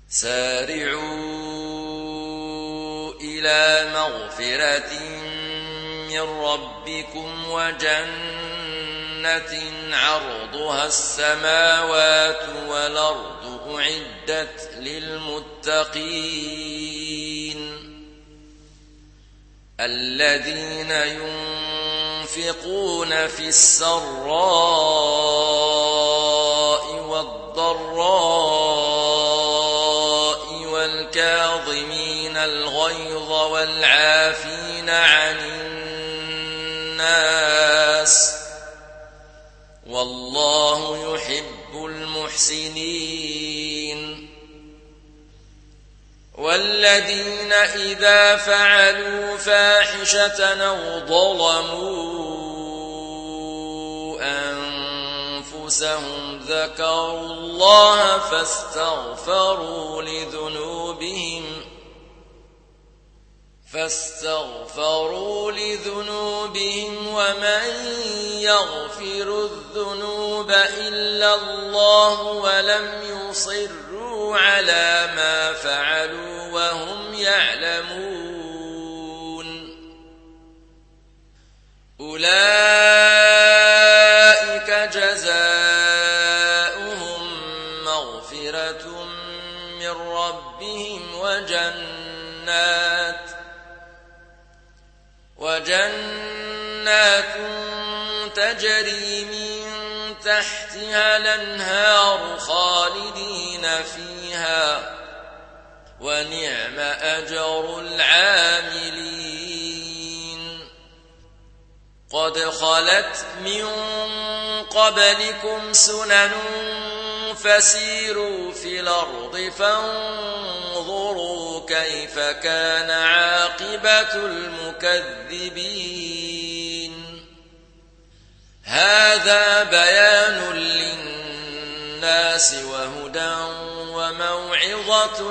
سارعوا إلى مغفرة من ربكم وجنة عرضها السماوات والأرض أعدت للمتقين الذين ينفقون في السراء والضراء والكاظمين الغيظ والعافين عن الناس والله يحب المحسنين والذين إذا فعلوا فاحشة أو ظلموا أنفسهم ذكروا الله فاستغفروا لذنوبهم ومن يغفر الذنوب إلا الله ولم يصروا على ما فعلوا وهم يعلمون أولئك جزاؤهم مغفرة من ربهم وجنات تجري من تحتها الأنهار خالدين فيها ونعم أجر العاملين قد خلت من قبلكم سنن فسيروا في الأرض فانظروا كيف كان عاقبة المكذبين هذا بيان للناس وهدى وموعظة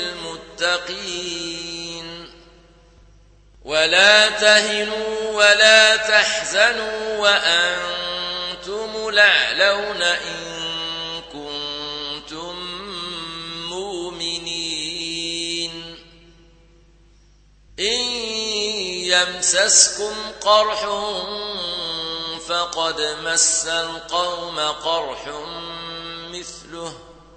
للمتقين ولا تهنوا ولا تحزنوا وأنتم الأعلون إن كنتم مؤمنين إن يمسسكم قرح فقد مس القوم قرح مثله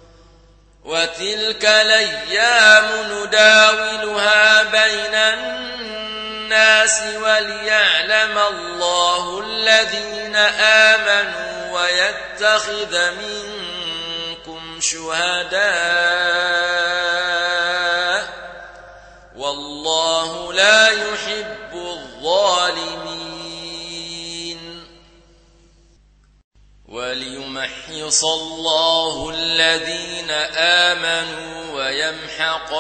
وتلك الأيام نداولها بين الناس وليعلم الله الذين آمنوا ويتخذ منكم شهداء والله لا يحب الظالمين وليمحص الله الذين آمنوا ويمحق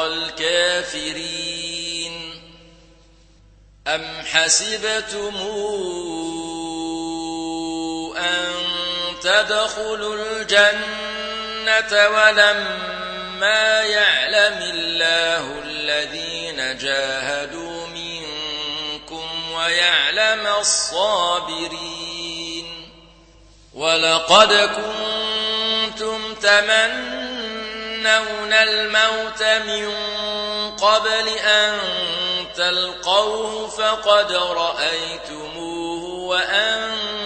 الكافرين أم حسبتم أن تدخلوا الجنة ولما يعلم الله الذين جاهدوا منكم ويعلم الصابرين ولقد كنتم تمنون الموت من قبل أن تلقوه فقد رأيتموه وأنتم